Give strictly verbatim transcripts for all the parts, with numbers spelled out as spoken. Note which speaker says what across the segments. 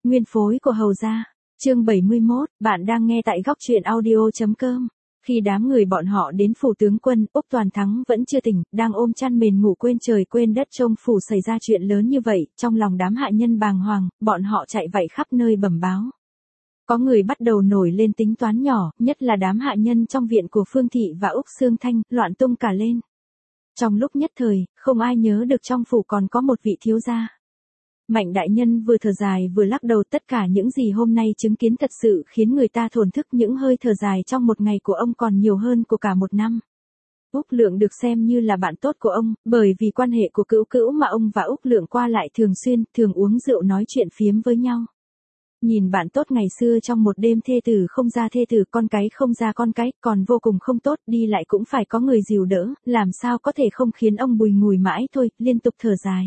Speaker 1: Nguyên phối của Hầu gia. Chương bảy mươi mốt, bạn đang nghe tại góc truyện audio chấm com. Khi đám người bọn họ đến phủ tướng quân, Úc Toàn Thắng vẫn chưa tỉnh, đang ôm chăn mền ngủ quên trời quên đất trông phủ xảy ra chuyện lớn như vậy, trong lòng đám hạ nhân bàng hoàng, bọn họ chạy vạy khắp nơi bẩm báo. Có người bắt đầu nổi lên tính toán nhỏ, nhất là đám hạ nhân trong viện của Phương Thị và Úc Sương Thanh, loạn tung cả lên. Trong lúc nhất thời, không ai nhớ được trong phủ còn có một vị thiếu gia. Mạnh đại nhân vừa thở dài vừa lắc đầu, tất cả những gì hôm nay chứng kiến thật sự khiến người ta thổn thức, những hơi thở dài trong một ngày của ông còn nhiều hơn của cả một năm. Úc Lượng được xem như là bạn tốt của ông, bởi vì quan hệ của cữu cữu mà ông và Úc Lượng qua lại thường xuyên, thường uống rượu nói chuyện phiếm với nhau. Nhìn bạn tốt ngày xưa trong một đêm thê tử không ra thê tử, con cái không ra con cái, còn vô cùng không tốt, đi lại cũng phải có người dìu đỡ, làm sao có thể không khiến ông bùi ngùi mãi thôi, liên tục thở dài.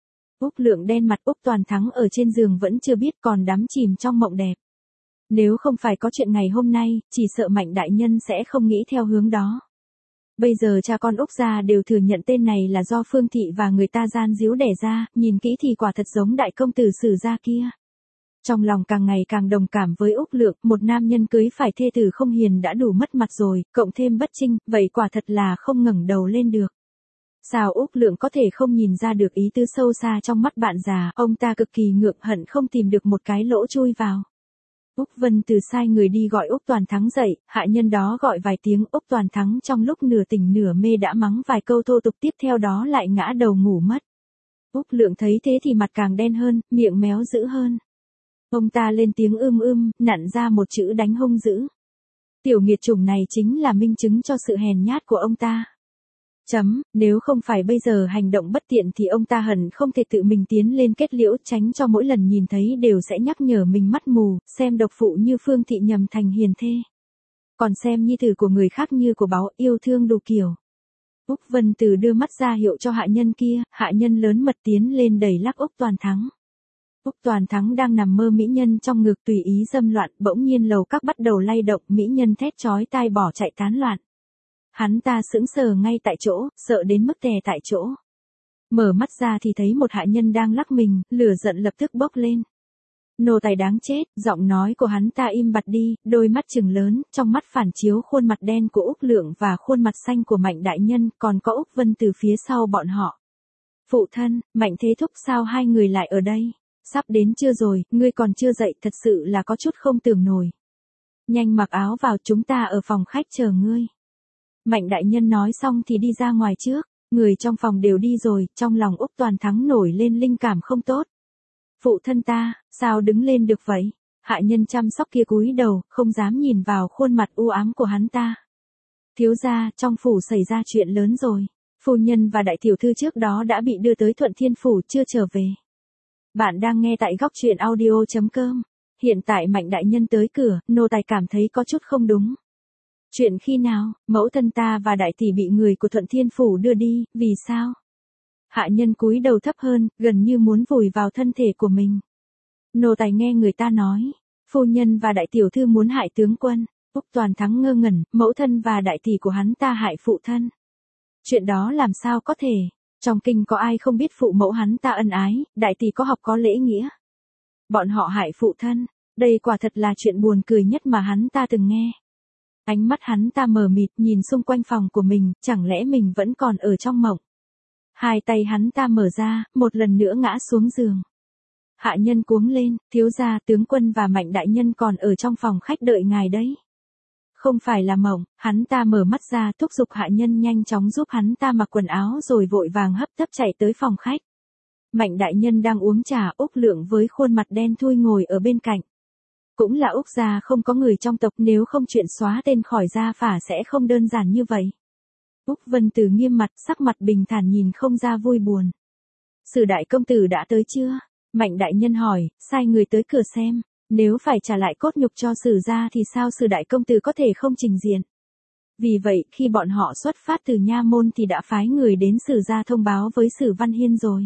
Speaker 1: Úc Lượng đen mặt, Úc Toàn Thắng ở trên giường vẫn chưa biết, còn đắm chìm trong mộng đẹp. Nếu không phải có chuyện ngày hôm nay, chỉ sợ Mạnh đại nhân sẽ không nghĩ theo hướng đó. Bây giờ cha con Úc gia đều thừa nhận tên này là do Phương Thị và người ta gian díu đẻ ra, nhìn kỹ thì quả thật giống đại công tử Sử gia kia. Trong lòng càng ngày càng đồng cảm với Úc Lượng, một nam nhân cưới phải thê tử không hiền đã đủ mất mặt rồi, cộng thêm bất trinh, vậy quả thật là không ngẩng đầu lên được. Sao Úc Lượng có thể không nhìn ra được ý tứ sâu xa trong mắt bạn già, ông ta cực kỳ ngượng hận không tìm được một cái lỗ chui vào. Úc Vân Từ sai người đi gọi Úc Toàn Thắng dậy, hạ nhân đó gọi vài tiếng, Úc Toàn Thắng trong lúc nửa tỉnh nửa mê đã mắng vài câu thô tục, tiếp theo đó lại ngã đầu ngủ mất. Úc Lượng thấy thế thì mặt càng đen hơn, miệng méo dữ hơn. Ông ta lên tiếng ưm ưm, nặn ra một chữ đánh hung dữ. Tiểu nghiệt chủng này chính là minh chứng cho sự hèn nhát của ông ta. Chấm, nếu không phải bây giờ hành động bất tiện thì ông ta hẳn không thể tự mình tiến lên kết liễu, tránh cho mỗi lần nhìn thấy đều sẽ nhắc nhở mình mắt mù, xem độc phụ như Phương Thị nhầm thành hiền thê. Còn xem nhi tử của người khác như của báu, yêu thương đủ kiểu. Úc Vân Từ đưa mắt ra hiệu cho hạ nhân kia, hạ nhân lớn mật tiến lên đẩy lắc Úc Toàn Thắng. Úc Toàn Thắng đang nằm mơ mỹ nhân trong ngực tùy ý dâm loạn, bỗng nhiên lầu các bắt đầu lay động, mỹ nhân thét chói tai bỏ chạy tán loạn. Hắn ta sững sờ ngay tại chỗ, sợ đến mức tè tại chỗ. Mở mắt ra thì thấy một hạ nhân đang lắc mình, lửa giận lập tức bốc lên. Nô tài đáng chết, giọng nói của hắn ta im bặt đi, đôi mắt trừng lớn, trong mắt phản chiếu khuôn mặt đen của Úc Lượng và khuôn mặt xanh của Mạnh đại nhân, còn có Úc Vân từ phía sau bọn họ. Phụ thân, Mạnh Thế Thúc, sao hai người lại ở đây? Sắp đến chưa rồi, ngươi còn chưa dậy, thật sự là có chút không tưởng nổi. Nhanh mặc áo vào, chúng ta ở phòng khách chờ ngươi. Mạnh đại nhân nói xong thì đi ra ngoài trước, người trong phòng đều đi rồi, trong lòng Úc Toàn Thắng nổi lên linh cảm không tốt. Phụ thân ta, sao đứng lên được vậy? Hạ nhân chăm sóc kia cúi đầu, không dám nhìn vào khuôn mặt u ám của hắn ta. Thiếu gia, trong phủ xảy ra chuyện lớn rồi. Phu nhân và đại tiểu thư trước đó đã bị đưa tới Thuận Thiên phủ, chưa trở về. Bạn đang nghe tại góc truyện audio chấm com. Hiện tại Mạnh đại nhân tới cửa, nô tài cảm thấy có chút không đúng. Chuyện khi nào, mẫu thân ta và đại tỷ bị người của Thuận Thiên phủ đưa đi, vì sao? Hạ nhân cúi đầu thấp hơn, gần như muốn vùi vào thân thể của mình. Nô tài nghe người ta nói, phu nhân và đại tiểu thư muốn hại tướng quân. Úc Toàn Thắng ngơ ngẩn, mẫu thân và đại tỷ của hắn ta hại phụ thân. Chuyện đó làm sao có thể? Trong kinh có ai không biết phụ mẫu hắn ta ân ái, đại tỷ có học có lễ nghĩa. Bọn họ hại phụ thân, đây quả thật là chuyện buồn cười nhất mà hắn ta từng nghe. Ánh mắt hắn ta mờ mịt nhìn xung quanh phòng của mình, chẳng lẽ mình vẫn còn ở trong mộng. Hai tay hắn ta mở ra, một lần nữa ngã xuống giường. Hạ nhân cuống lên, thiếu gia, tướng quân và Mạnh đại nhân còn ở trong phòng khách đợi ngài đấy. Không phải là mộng, hắn ta mở mắt ra, thúc giục hạ nhân nhanh chóng giúp hắn ta mặc quần áo rồi vội vàng hấp tấp chạy tới phòng khách. Mạnh đại nhân đang uống trà, Úc Lượng với khuôn mặt đen thui ngồi ở bên cạnh. Cũng là Úc gia không có người trong tộc, nếu không chuyện xóa tên khỏi gia phả sẽ không đơn giản như vậy. Úc Vân Từ nghiêm mặt, sắc mặt bình thản nhìn không ra vui buồn. Sử đại công tử đã tới chưa? Mạnh đại nhân hỏi, sai người tới cửa xem. Nếu phải trả lại cốt nhục cho Sử gia thì sao Sử đại công tử có thể không trình diện? Vì vậy, khi bọn họ xuất phát từ nha môn thì đã phái người đến Sử gia thông báo với Sử Văn Hiên rồi.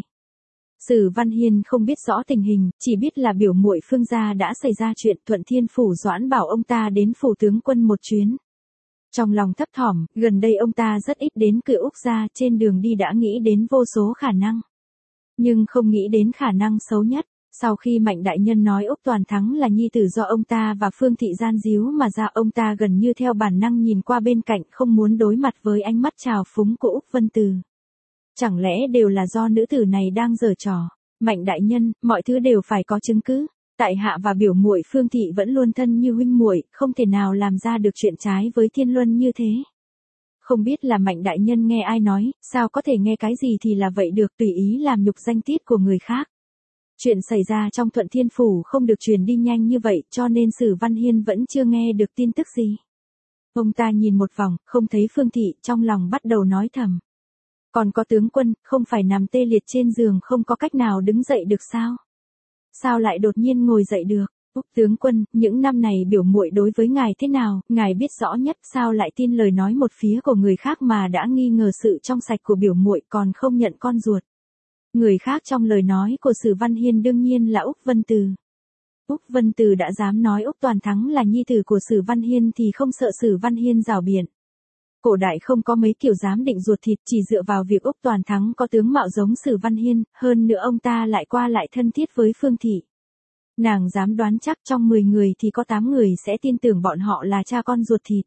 Speaker 1: Sử Văn Hiên không biết rõ tình hình, chỉ biết là biểu muội Phương gia đã xảy ra chuyện, Thuận Thiên phủ doãn bảo ông ta đến phủ tướng quân một chuyến. Trong lòng thấp thỏm, gần đây ông ta rất ít đến cửa Úc gia, trên đường đi đã nghĩ đến vô số khả năng. Nhưng không nghĩ đến khả năng xấu nhất, Sau khi Mạnh đại nhân nói Úc Toàn Thắng là nhi tử do ông ta và Phương Thị gian díu mà ra, ông ta gần như theo bản năng nhìn qua bên cạnh, không muốn đối mặt với ánh mắt trào phúng của Úc Vân Từ. Chẳng lẽ đều là do nữ tử này đang giở trò? Mạnh đại nhân, mọi thứ đều phải có chứng cứ. Tại hạ và biểu muội Phương Thị vẫn luôn thân như huynh muội, không thể nào làm ra được chuyện trái với Thiên Luân như thế. Không biết là Mạnh đại nhân nghe ai nói, sao có thể nghe cái gì thì là vậy được, tùy ý làm nhục danh tiết của người khác. Chuyện xảy ra trong Thuận Thiên Phủ không được truyền đi nhanh như vậy, cho nên Sử Văn Hiên vẫn chưa nghe được tin tức gì. Ông ta nhìn một vòng, không thấy Phương Thị, trong lòng bắt đầu nói thầm. Còn có tướng quân, không phải nằm tê liệt trên giường không có cách nào đứng dậy được sao? Sao lại đột nhiên ngồi dậy được? Úc tướng quân, những năm này biểu muội đối với ngài thế nào, ngài biết rõ nhất, sao lại tin lời nói một phía của người khác mà đã nghi ngờ sự trong sạch của biểu muội còn không nhận con ruột. Người khác trong lời nói của Sử Văn Hiên đương nhiên là Úc Vân Từ. Úc Vân Từ đã dám nói Úc Toàn Thắng là nhi tử của Sử Văn Hiên thì không sợ Sử Văn Hiên rảo biện. Cổ đại không có mấy kiểu giám định ruột thịt, chỉ dựa vào việc Úc Toàn Thắng có tướng mạo giống Sử Văn Hiên, hơn nữa ông ta lại qua lại thân thiết với Phương Thị. Nàng dám đoán chắc trong mười người thì có tám người sẽ tin tưởng bọn họ là cha con ruột thịt.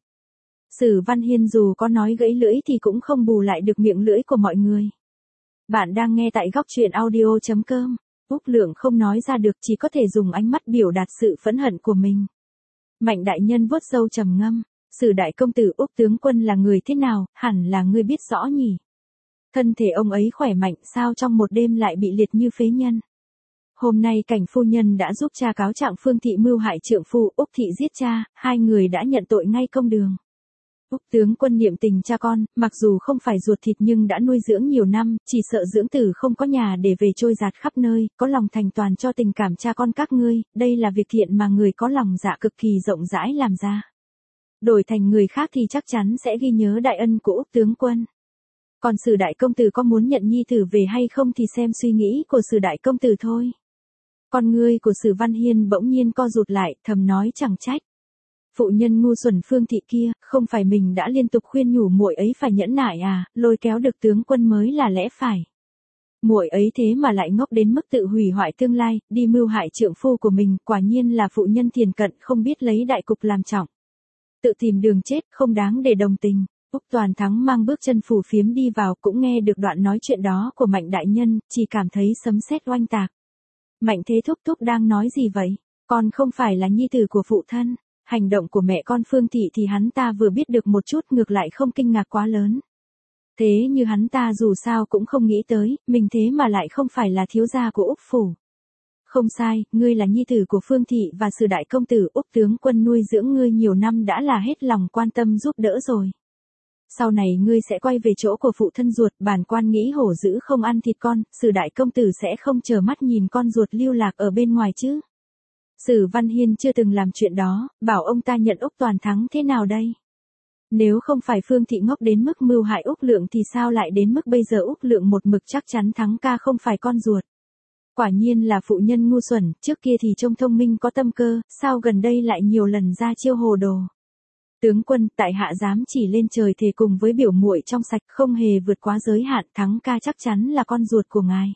Speaker 1: Sử Văn Hiên dù có nói gãy lưỡi thì cũng không bù lại được miệng lưỡi của mọi người. Bạn đang nghe tại góc truyện audio chấm com. Úc Lượng không nói ra được, chỉ có thể dùng ánh mắt biểu đạt sự phẫn hận của mình. Mạnh đại nhân vuốt râu trầm ngâm. Sử đại công tử Úc tướng quân là người thế nào, hẳn là ngươi biết rõ nhỉ. Thân thể ông ấy khỏe mạnh, sao trong một đêm lại bị liệt như phế nhân. Hôm nay cảnh phu nhân đã giúp cha cáo trạng Phương Thị mưu hại trượng phu, Úc Thị giết cha, hai người đã nhận tội ngay công đường. Úc tướng quân niệm tình cha con, mặc dù không phải ruột thịt nhưng đã nuôi dưỡng nhiều năm, chỉ sợ dưỡng tử không có nhà để về trôi giạt khắp nơi, có lòng thành toàn cho tình cảm cha con các ngươi, đây là việc thiện mà người có lòng dạ cực kỳ rộng rãi làm ra. Đổi thành người khác thì chắc chắn sẽ ghi nhớ đại ân của Úc tướng quân. Còn Sử đại công tử có muốn nhận nhi tử về hay không thì xem suy nghĩ của Sử đại công tử thôi. Con ngươi của Sử Văn Hiên bỗng nhiên co rụt lại, thầm nói chẳng trách. Phụ nhân ngu xuẩn Phương Thị kia, không phải mình đã liên tục khuyên nhủ muội ấy phải nhẫn nại à, lôi kéo được tướng quân mới là lẽ phải. Muội ấy thế mà lại ngốc đến mức tự hủy hoại tương lai, đi mưu hại trượng phu của mình, quả nhiên là phụ nhân thiền cận không biết lấy đại cục làm trọng. Tự tìm đường chết, không đáng để đồng tình. Úc Toàn Thắng mang bước chân phù phiếm đi vào, cũng nghe được đoạn nói chuyện đó của Mạnh đại nhân, chỉ cảm thấy sấm sét oanh tạc. Mạnh thế thúc thúc đang nói gì vậy? Con không phải là nhi tử của phụ thân. Hành động của mẹ con Phương Thị thì hắn ta vừa biết được một chút, ngược lại không kinh ngạc quá lớn. Thế như hắn ta dù sao cũng không nghĩ tới, mình thế mà lại không phải là thiếu gia của Úc phủ. Không sai, ngươi là nhi tử của Phương Thị và Sử đại công tử, Úc tướng quân nuôi dưỡng ngươi nhiều năm đã là hết lòng quan tâm giúp đỡ rồi. Sau này ngươi sẽ quay về chỗ của phụ thân ruột, bản quan nghĩ hổ dữ không ăn thịt con, Sử đại công tử sẽ không chờ mắt nhìn con ruột lưu lạc ở bên ngoài chứ. Sử Văn Hiên chưa từng làm chuyện đó, bảo ông ta nhận Úc Toàn Thắng thế nào đây? Nếu không phải Phương Thị ngốc đến mức mưu hại Úc Lượng thì sao lại đến mức bây giờ Úc Lượng một mực chắc chắn Thắng ca không phải con ruột. Quả nhiên là phụ nhân ngu xuẩn, trước kia thì trông thông minh có tâm cơ, sao gần đây lại nhiều lần ra chiêu hồ đồ. Tướng quân, tại hạ dám chỉ lên trời thề cùng với biểu muội trong sạch, không hề vượt quá giới hạn, Thắng ca chắc chắn là con ruột của ngài.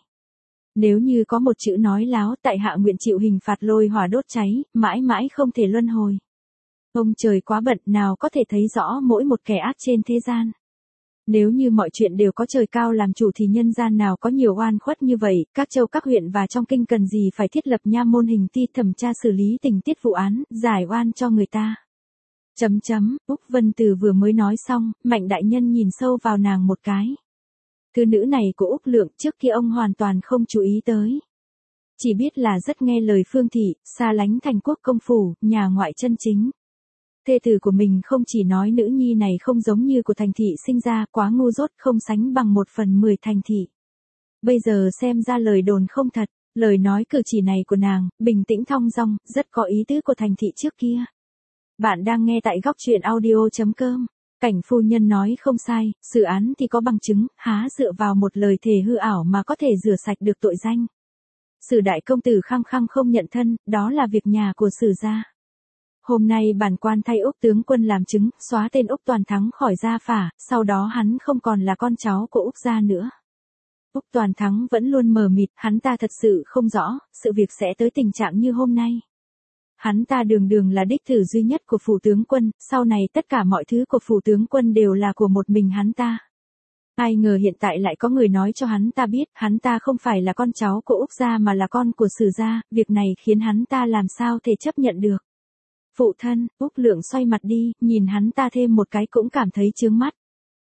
Speaker 1: Nếu như có một chữ nói láo, tại hạ nguyện chịu hình phạt lôi hỏa đốt cháy, mãi mãi không thể luân hồi. Ông trời quá bận, nào có thể thấy rõ mỗi một kẻ ác trên thế gian. Nếu như mọi chuyện đều có trời cao làm chủ thì nhân gian nào có nhiều oan khuất như vậy, các châu các huyện và trong kinh cần gì phải thiết lập nha môn hình ti thẩm tra xử lý tình tiết vụ án, giải oan cho người ta. Chấm chấm, Úc Vân Từ vừa mới nói xong, Mạnh đại nhân nhìn sâu vào nàng một cái. Thư nữ này của Úc Lượng trước kia ông hoàn toàn không chú ý tới. Chỉ biết là rất nghe lời Phương Thị, xa lánh thành quốc công phủ, nhà ngoại chân chính. Thê tử của mình không chỉ nói nữ nhi này không giống như của thành thị sinh ra, quá ngu dốt, không sánh bằng một phần mười thành thị. Bây giờ xem ra lời đồn không thật, lời nói cử chỉ này của nàng, bình tĩnh thong dong, rất có ý tứ của thành thị trước kia. Bạn đang nghe tại góc truyện audio chấm com. Cảnh phu nhân nói không sai, xử án thì có bằng chứng, há dựa vào một lời thề hư ảo mà có thể rửa sạch được tội danh. Sử đại công tử khăng khăng không nhận thân, đó là việc nhà của Sử gia. Hôm nay bản quan thay Úc tướng quân làm chứng, xóa tên Úc Toàn Thắng khỏi gia phả, sau đó hắn không còn là con cháu của Úc gia nữa. Úc Toàn Thắng vẫn luôn mờ mịt, hắn ta thật sự không rõ, sự việc sẽ tới tình trạng như hôm nay. Hắn ta đường đường là đích tử duy nhất của phủ tướng quân, sau này tất cả mọi thứ của phủ tướng quân đều là của một mình hắn ta. Ai ngờ hiện tại lại có người nói cho hắn ta biết, hắn ta không phải là con cháu của Úc gia mà là con của Sử gia, việc này khiến hắn ta làm sao thể chấp nhận được. Phụ thân, Úc Lượng xoay mặt đi, nhìn hắn ta thêm một cái cũng cảm thấy chướng mắt.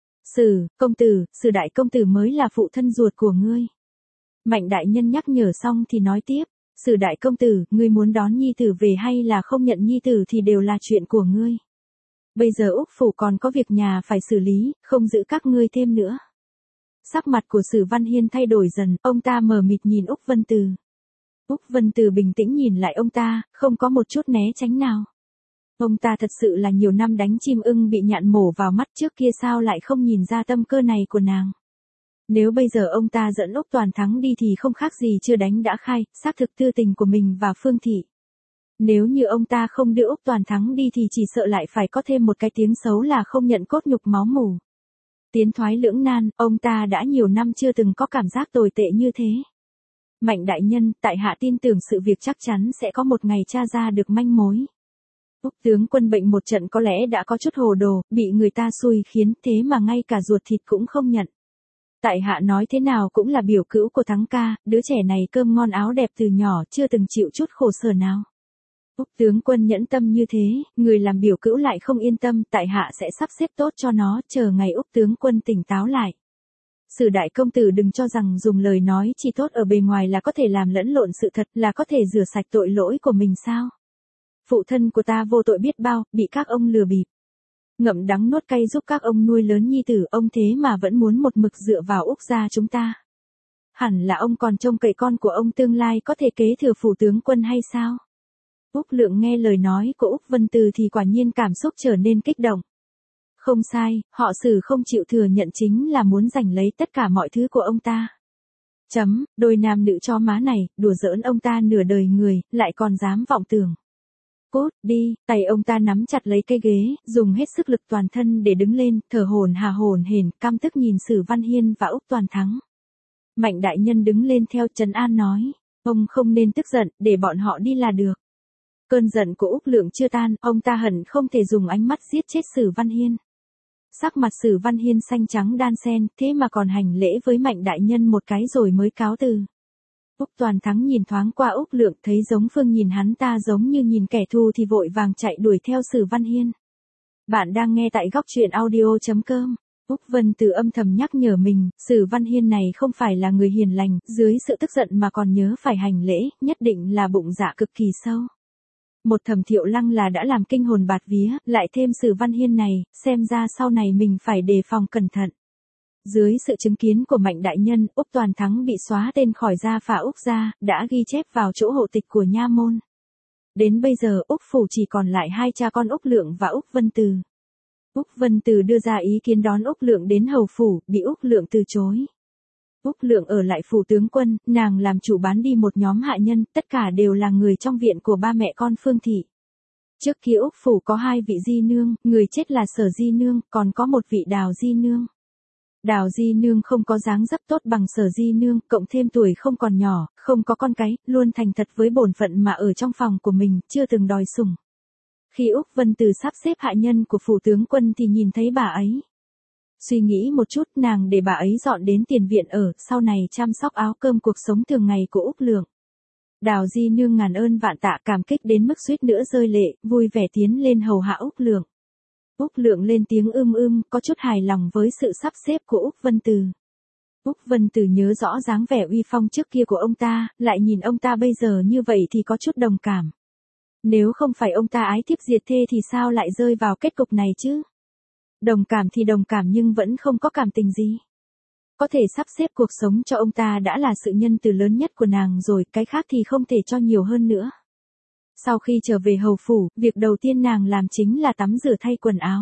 Speaker 1: Sử, công tử, Sử đại công tử mới là phụ thân ruột của ngươi. Mạnh đại nhân nhắc nhở xong thì nói tiếp, Sử đại công tử, ngươi muốn đón nhi tử về hay là không nhận nhi tử thì đều là chuyện của ngươi. Bây giờ Úc phủ còn có việc nhà phải xử lý, không giữ các ngươi thêm nữa. Sắc mặt của Sử Văn Hiên thay đổi dần, ông ta mờ mịt nhìn Úc Vân Từ. Úc Vân Từ bình tĩnh nhìn lại ông ta, không có một chút né tránh nào. Ông ta thật sự là nhiều năm đánh chim ưng bị nhạn mổ vào mắt, trước kia sao lại không nhìn ra tâm cơ này của nàng. Nếu bây giờ ông ta dẫn Úc Toàn Thắng đi thì không khác gì chưa đánh đã khai, xác thực tư tình của mình và Phương Thị. Nếu như ông ta không đưa Úc Toàn Thắng đi thì chỉ sợ lại phải có thêm một cái tiếng xấu là không nhận cốt nhục máu mủ. Tiến thoái lưỡng nan, ông ta đã nhiều năm chưa từng có cảm giác tồi tệ như thế. Mạnh đại nhân, tại hạ tin tưởng sự việc chắc chắn sẽ có một ngày tra ra được manh mối. Úc tướng quân bệnh một trận có lẽ đã có chút hồ đồ, bị người ta xui khiến, thế mà ngay cả ruột thịt cũng không nhận. Tại hạ nói thế nào cũng là biểu cữu của Thắng ca, đứa trẻ này cơm ngon áo đẹp từ nhỏ, chưa từng chịu chút khổ sở nào. Úc tướng quân nhẫn tâm như thế, người làm biểu cữu lại không yên tâm, tại hạ sẽ sắp xếp tốt cho nó, chờ ngày Úc tướng quân tỉnh táo lại. Sử đại công tử đừng cho rằng dùng lời nói chỉ tốt ở bề ngoài là có thể làm lẫn lộn sự thật, là có thể rửa sạch tội lỗi của mình sao? Phụ thân của ta vô tội biết bao, bị các ông lừa bịp. Ngậm đắng nuốt cay giúp các ông nuôi lớn nhi tử, ông thế mà vẫn muốn một mực dựa vào Úc gia chúng ta. Hẳn là ông còn trông cậy con của ông tương lai có thể kế thừa phủ tướng quân hay sao? Úc Lượng nghe lời nói của Úc Vân Từ thì quả nhiên cảm xúc trở nên kích động. Không sai, họ Sử không chịu thừa nhận chính là muốn giành lấy tất cả mọi thứ của ông ta. Chấm, đôi nam nữ cho má này, đùa giỡn ông ta nửa đời người, lại còn dám vọng tưởng. Cút, đi, tay ông ta nắm chặt lấy cây ghế, dùng hết sức lực toàn thân để đứng lên, thở hổn hà hổn hển, căm tức nhìn Sử Văn Hiên và Úc Toàn Thắng. Mạnh đại nhân đứng lên theo trấn an nói, ông không nên tức giận, để bọn họ đi là được. Cơn giận của Úc Lượng chưa tan, ông ta hận không thể dùng ánh mắt giết chết Sử Văn Hiên. Sắc mặt Sử Văn Hiên xanh trắng đan xen, thế mà còn hành lễ với Mạnh đại nhân một cái rồi mới cáo từ. Úc Toàn Thắng nhìn thoáng qua Úc Lượng, thấy giống Phương nhìn hắn ta giống như nhìn kẻ thù thì vội vàng chạy đuổi theo Sử Văn Hiên. Bạn đang nghe tại góc truyện audio chấm com. Úc Vân Từ âm thầm nhắc nhở mình, Sử Văn Hiên này không phải là người hiền lành, dưới sự tức giận mà còn nhớ phải hành lễ, nhất định là bụng dạ cực kỳ sâu. Một Thẩm Thiệu Lăng là đã làm kinh hồn bạt vía, lại thêm Sử Văn Hiên này, xem ra sau này mình phải đề phòng cẩn thận. Dưới sự chứng kiến của Mạnh đại nhân, Úc Toàn Thắng bị xóa tên khỏi gia phả Úc gia, đã ghi chép vào chỗ hộ tịch của nha môn. Đến bây giờ Úc phủ chỉ còn lại hai cha con Úc Lượng và Úc Vân Từ. Úc Vân Từ đưa ra ý kiến đón Úc Lượng đến hầu phủ, bị Úc Lượng từ chối. Úc Lượng ở lại phủ tướng quân, nàng làm chủ bán đi một nhóm hạ nhân, tất cả đều là người trong viện của ba mẹ con Phương Thị. Trước kia Úc phủ có hai vị di nương, người chết là Sở di nương, còn có một vị Đào di nương. Đào di nương không có dáng dấp tốt bằng Sở di nương, cộng thêm tuổi không còn nhỏ, không có con cái, luôn thành thật với bổn phận mà ở trong phòng của mình, chưa từng đòi sủng. Khi Úc Vân Từ sắp xếp hạ nhân của phủ tướng quân thì nhìn thấy bà ấy. Suy nghĩ một chút, nàng để bà ấy dọn đến tiền viện ở, sau này chăm sóc áo cơm cuộc sống thường ngày của Úc Lượng. Đào di nương ngàn ơn vạn tạ cảm kích đến mức suýt nữa rơi lệ, vui vẻ tiến lên hầu hạ Úc Lượng. Úc Lượng lên tiếng ưm ưm, có chút hài lòng với sự sắp xếp của Úc Vân Từ. Úc Vân Từ nhớ rõ dáng vẻ uy phong trước kia của ông ta, lại nhìn ông ta bây giờ như vậy thì có chút đồng cảm. Nếu không phải ông ta ái thiếp diệt thê thì sao lại rơi vào kết cục này chứ? Đồng cảm thì đồng cảm nhưng vẫn không có cảm tình gì. Có thể sắp xếp cuộc sống cho ông ta đã là sự nhân từ lớn nhất của nàng rồi, cái khác thì không thể cho nhiều hơn nữa. Sau khi trở về hầu phủ, việc đầu tiên nàng làm chính là tắm rửa thay quần áo.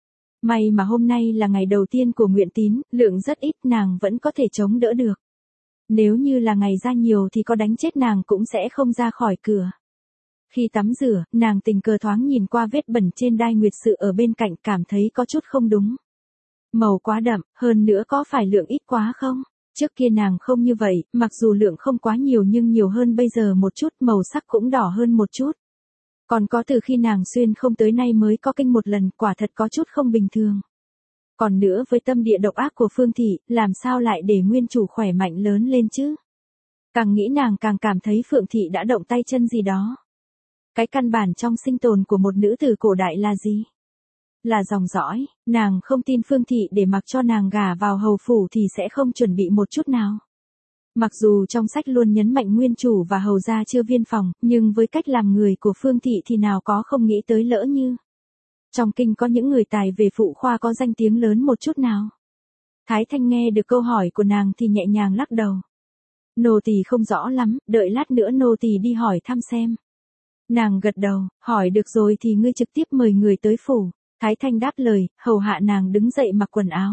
Speaker 1: May mà hôm nay là ngày đầu tiên của nguyện tín, lượng rất ít nàng vẫn có thể chống đỡ được. Nếu như là ngày ra nhiều thì có đánh chết nàng cũng sẽ không ra khỏi cửa. Khi tắm rửa, nàng tình cờ thoáng nhìn qua vết bẩn trên đai nguyệt sự ở bên cạnh, cảm thấy có chút không đúng. Màu quá đậm, hơn nữa có phải lượng ít quá không? Trước kia nàng không như vậy, mặc dù lượng không quá nhiều nhưng nhiều hơn bây giờ một chút, màu sắc cũng đỏ hơn một chút. Còn có từ khi nàng xuyên không tới nay mới có kinh một lần, quả thật có chút không bình thường. Còn nữa với tâm địa độc ác của Phương Thị, làm sao lại để nguyên chủ khỏe mạnh lớn lên chứ? Càng nghĩ nàng càng cảm thấy Phượng Thị đã động tay chân gì đó. Cái căn bản trong sinh tồn của một nữ tử cổ đại là gì? Là dòng dõi, nàng không tin Phương Thị để mặc cho nàng gả vào hầu phủ thì sẽ không chuẩn bị một chút nào. Mặc dù trong sách luôn nhấn mạnh nguyên chủ và hầu gia chưa viên phòng, nhưng với cách làm người của Phương Thị thì nào có không nghĩ tới lỡ như. Trong kinh có những người tài về phụ khoa có danh tiếng lớn một chút nào. Thái Thanh nghe được câu hỏi của nàng thì nhẹ nhàng lắc đầu. Nô tỳ không rõ lắm, đợi lát nữa nô tỳ đi hỏi thăm xem. Nàng gật đầu, hỏi được rồi thì ngươi trực tiếp mời người tới phủ. Thái Thanh đáp lời, hầu hạ nàng đứng dậy mặc quần áo.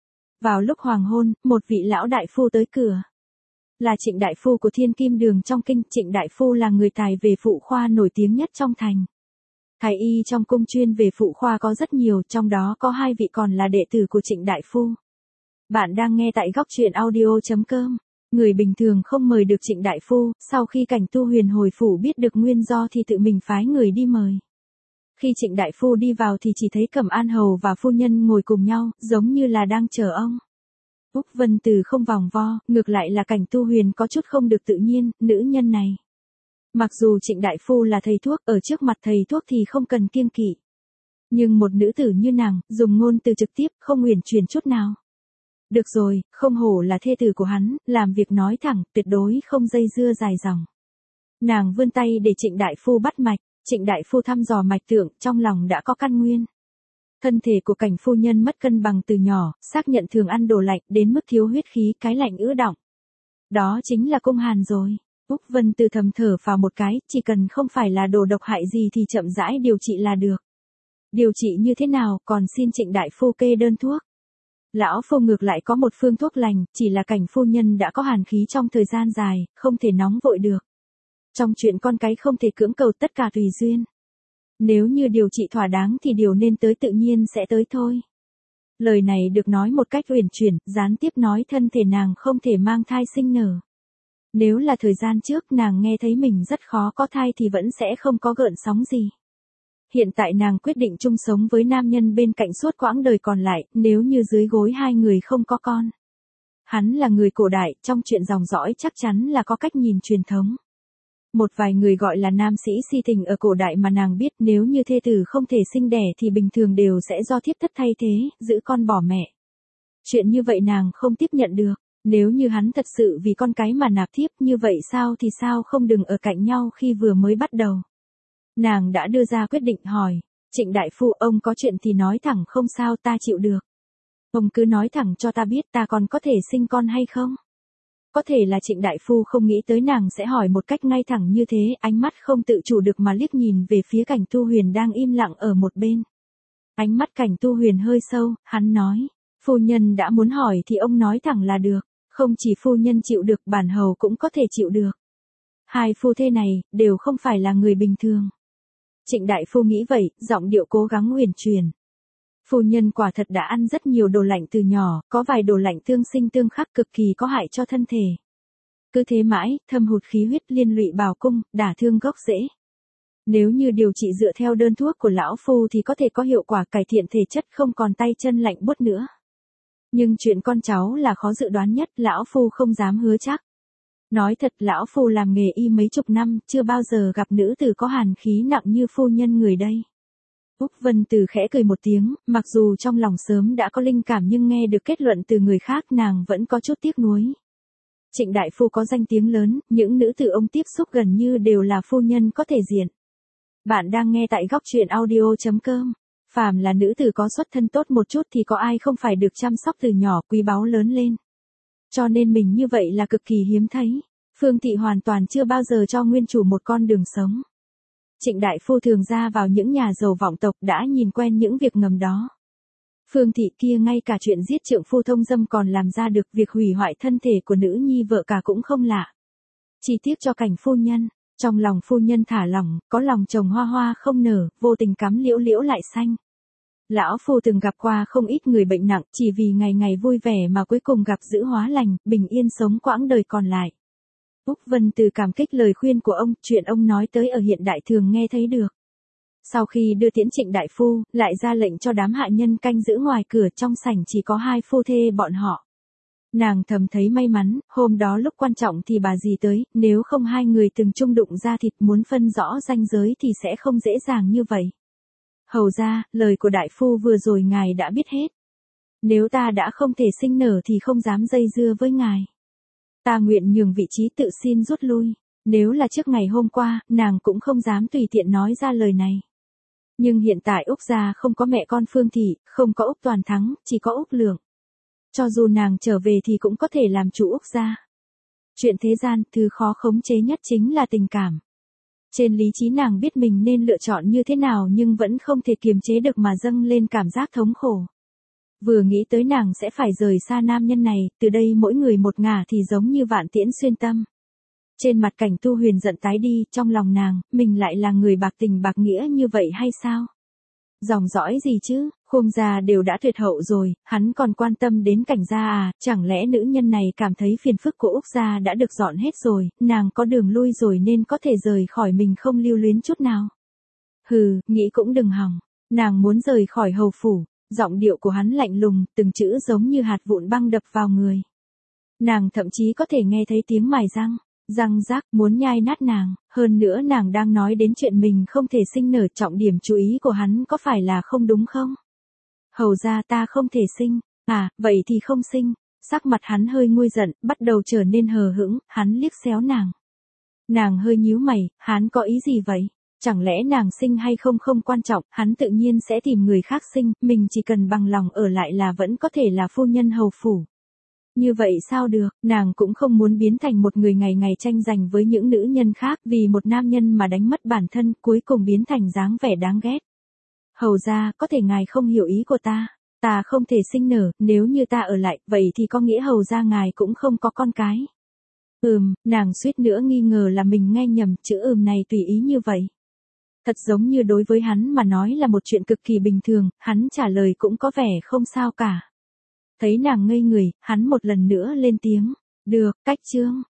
Speaker 1: Vào lúc hoàng hôn, một vị lão đại phu tới cửa. Là Trịnh đại phu của Thiên Kim Đường trong kinh. Trịnh đại phu là người tài về phụ khoa nổi tiếng nhất trong thành. Thái y trong cung chuyên về phụ khoa có rất nhiều, trong đó có hai vị còn là đệ tử của Trịnh đại phu. Bạn đang nghe tại góc truyện audio chấm com. Người bình thường không mời được Trịnh đại phu, sau khi Cảnh Tu Huyền hồi phủ biết được nguyên do thì tự mình phái người đi mời. Khi Trịnh đại phu đi vào thì chỉ thấy Cẩm An hầu và phu nhân ngồi cùng nhau, giống như là đang chờ ông. Úc Vân Từ không vòng vo, ngược lại là Cảnh Tu Huyền có chút không được tự nhiên, nữ nhân này. Mặc dù Trịnh đại phu là thầy thuốc, ở trước mặt thầy thuốc thì không cần kiêng kỵ. Nhưng một nữ tử như nàng, dùng ngôn từ trực tiếp, không uyển chuyển chút nào. Được rồi, không hổ là thê tử của hắn, làm việc nói thẳng, tuyệt đối không dây dưa dài dòng. Nàng vươn tay để Trịnh đại phu bắt mạch, Trịnh đại phu thăm dò mạch tượng, trong lòng đã có căn nguyên. Thân thể của Cảnh phu nhân mất cân bằng từ nhỏ, xác nhận thường ăn đồ lạnh đến mức thiếu huyết khí, cái lạnh ứ đọng. Đó chính là cung hàn rồi. Úc Vân Từ thầm thở vào một cái, chỉ cần không phải là đồ độc hại gì thì chậm rãi điều trị là được. Điều trị như thế nào, còn xin Trịnh đại phu kê đơn thuốc. Lão phu ngược lại có một phương thuốc lành, chỉ là Cảnh phu nhân đã có hàn khí trong thời gian dài, không thể nóng vội được. Trong chuyện con cái không thể cưỡng cầu, tất cả tùy duyên. Nếu như điều trị thỏa đáng thì điều nên tới tự nhiên sẽ tới thôi. Lời này được nói một cách uyển chuyển, gián tiếp nói thân thể nàng không thể mang thai sinh nở. Nếu là thời gian trước nàng nghe thấy mình rất khó có thai thì vẫn sẽ không có gợn sóng gì. Hiện tại nàng quyết định chung sống với nam nhân bên cạnh suốt quãng đời còn lại, nếu như dưới gối hai người không có con. Hắn là người cổ đại, trong chuyện dòng dõi chắc chắn là có cách nhìn truyền thống. Một vài người gọi là nam sĩ si tình ở cổ đại mà nàng biết, nếu như thê tử không thể sinh đẻ thì bình thường đều sẽ do thiếp thất thay thế, giữ con bỏ mẹ. Chuyện như vậy nàng không tiếp nhận được. Nếu như hắn thật sự vì con cái mà nạp thiếp, như vậy sao thì sao không đừng ở cạnh nhau khi vừa mới bắt đầu. Nàng đã đưa ra quyết định, hỏi, Trịnh đại phu, ông có chuyện thì nói thẳng, không sao, ta chịu được. Ông cứ nói thẳng cho ta biết ta còn có thể sinh con hay không. Có thể là Trịnh đại phu không nghĩ tới nàng sẽ hỏi một cách ngay thẳng như thế, ánh mắt không tự chủ được mà liếc nhìn về phía Cảnh Tu Huyền đang im lặng ở một bên. Ánh mắt Cảnh Tu Huyền hơi sâu, hắn nói, phu nhân đã muốn hỏi thì ông nói thẳng là được. Không chỉ phu nhân chịu được, bản hầu cũng có thể chịu được. Hai phu thê này, đều không phải là người bình thường. Trịnh đại phu nghĩ vậy, giọng điệu cố gắng uyển chuyển. Phu nhân quả thật đã ăn rất nhiều đồ lạnh từ nhỏ, có vài đồ lạnh tương sinh tương khắc cực kỳ có hại cho thân thể. Cứ thế mãi, thâm hụt khí huyết liên lụy bào cung, đả thương gốc rễ. Nếu như điều trị dựa theo đơn thuốc của lão phu thì có thể có hiệu quả cải thiện thể chất, không còn tay chân lạnh buốt nữa. Nhưng chuyện con cháu là khó dự đoán nhất, lão phu không dám hứa chắc. Nói thật, lão phu làm nghề y mấy chục năm, chưa bao giờ gặp nữ tử có hàn khí nặng như phu nhân người đây. Úc Vân Từ khẽ cười một tiếng, mặc dù trong lòng sớm đã có linh cảm nhưng nghe được kết luận từ người khác nàng vẫn có chút tiếc nuối. Trịnh đại phu có danh tiếng lớn, những nữ tử ông tiếp xúc gần như đều là phu nhân có thể diện. Bạn đang nghe tại góc truyện audio chấm com. Phàm là nữ tử có xuất thân tốt một chút thì có ai không phải được chăm sóc từ nhỏ quý báu lớn lên. Cho nên mình như vậy là cực kỳ hiếm thấy. Phương Thị hoàn toàn chưa bao giờ cho nguyên chủ một con đường sống. Trịnh đại phu thường ra vào những nhà giàu vọng tộc, đã nhìn quen những việc ngầm đó. Phương Thị kia ngay cả chuyện giết trượng phu thông dâm còn làm ra được, việc hủy hoại thân thể của nữ nhi vợ cả cũng không lạ. Chỉ tiếc cho Cảnh phu nhân, trong lòng phu nhân thả lỏng, có lòng chồng hoa hoa không nở, vô tình cắm liễu liễu lại xanh. Lão phu từng gặp qua không ít người bệnh nặng, chỉ vì ngày ngày vui vẻ mà cuối cùng gặp dữ hóa lành, bình yên sống quãng đời còn lại. Úc Vân Từ cảm kích lời khuyên của ông, chuyện ông nói tới ở hiện đại thường nghe thấy được. Sau khi đưa tiễn Trịnh đại phu, lại ra lệnh cho đám hạ nhân canh giữ ngoài cửa, trong sảnh chỉ có hai phu thê bọn họ. Nàng thầm thấy may mắn, hôm đó lúc quan trọng thì bà dì tới, nếu không hai người từng chung đụng ra thịt, muốn phân rõ ranh giới thì sẽ không dễ dàng như vậy. Hầu ra, lời của đại phu vừa rồi ngài đã biết hết. Nếu ta đã không thể sinh nở thì không dám dây dưa với ngài. Ta nguyện nhường vị trí tự xin rút lui. Nếu là trước ngày hôm qua, nàng cũng không dám tùy tiện nói ra lời này. Nhưng hiện tại Úc gia không có mẹ con Phương Thị, không có Úc Toàn Thắng, chỉ có Úc Lượng. Cho dù nàng trở về thì cũng có thể làm chủ Úc gia. Chuyện thế gian, thứ khó khống chế nhất chính là tình cảm. Trên lý trí nàng biết mình nên lựa chọn như thế nào nhưng vẫn không thể kiềm chế được mà dâng lên cảm giác thống khổ. Vừa nghĩ tới nàng sẽ phải rời xa nam nhân này, từ đây mỗi người một ngả thì giống như vạn tiễn xuyên tâm. Trên mặt Cảnh Tu Huyền giận tái đi, trong lòng nàng, mình lại là người bạc tình bạc nghĩa như vậy hay sao? Dòng dõi gì chứ, Khương gia đều đã tuyệt hậu rồi, hắn còn quan tâm đến Cảnh gia à, chẳng lẽ nữ nhân này cảm thấy phiền phức của Úc gia đã được dọn hết rồi, nàng có đường lui rồi nên có thể rời khỏi mình không lưu luyến chút nào. Hừ, nghĩ cũng đừng hòng, nàng muốn rời khỏi hầu phủ, giọng điệu của hắn lạnh lùng, từng chữ giống như hạt vụn băng đập vào người. Nàng thậm chí có thể nghe thấy tiếng mài răng. Răng rác muốn nhai nát nàng, hơn nữa nàng đang nói đến chuyện mình không thể sinh nở, trọng điểm chú ý của hắn có phải là không đúng không? Hầu ra ta không thể sinh, à, vậy thì không sinh, sắc mặt hắn hơi nguôi giận, bắt đầu trở nên hờ hững, hắn liếc xéo nàng. Nàng hơi nhíu mày, hắn có ý gì vậy? Chẳng lẽ nàng sinh hay không không quan trọng, hắn tự nhiên sẽ tìm người khác sinh, mình chỉ cần bằng lòng ở lại là vẫn có thể là phu nhân hầu phủ. Như vậy sao được, nàng cũng không muốn biến thành một người ngày ngày tranh giành với những nữ nhân khác vì một nam nhân mà đánh mất bản thân, cuối cùng biến thành dáng vẻ đáng ghét. Hầu ra, có thể ngài không hiểu ý của ta, ta không thể sinh nở, nếu như ta ở lại, vậy thì có nghĩa hầu ra ngài cũng không có con cái. Ừm, nàng suýt nữa nghi ngờ là mình nghe nhầm, chữ ừm này tùy ý như vậy. Thật giống như đối với hắn mà nói là một chuyện cực kỳ bình thường, hắn trả lời cũng có vẻ không sao cả. Thấy nàng ngây người, hắn một lần nữa lên tiếng. Được, cách chương.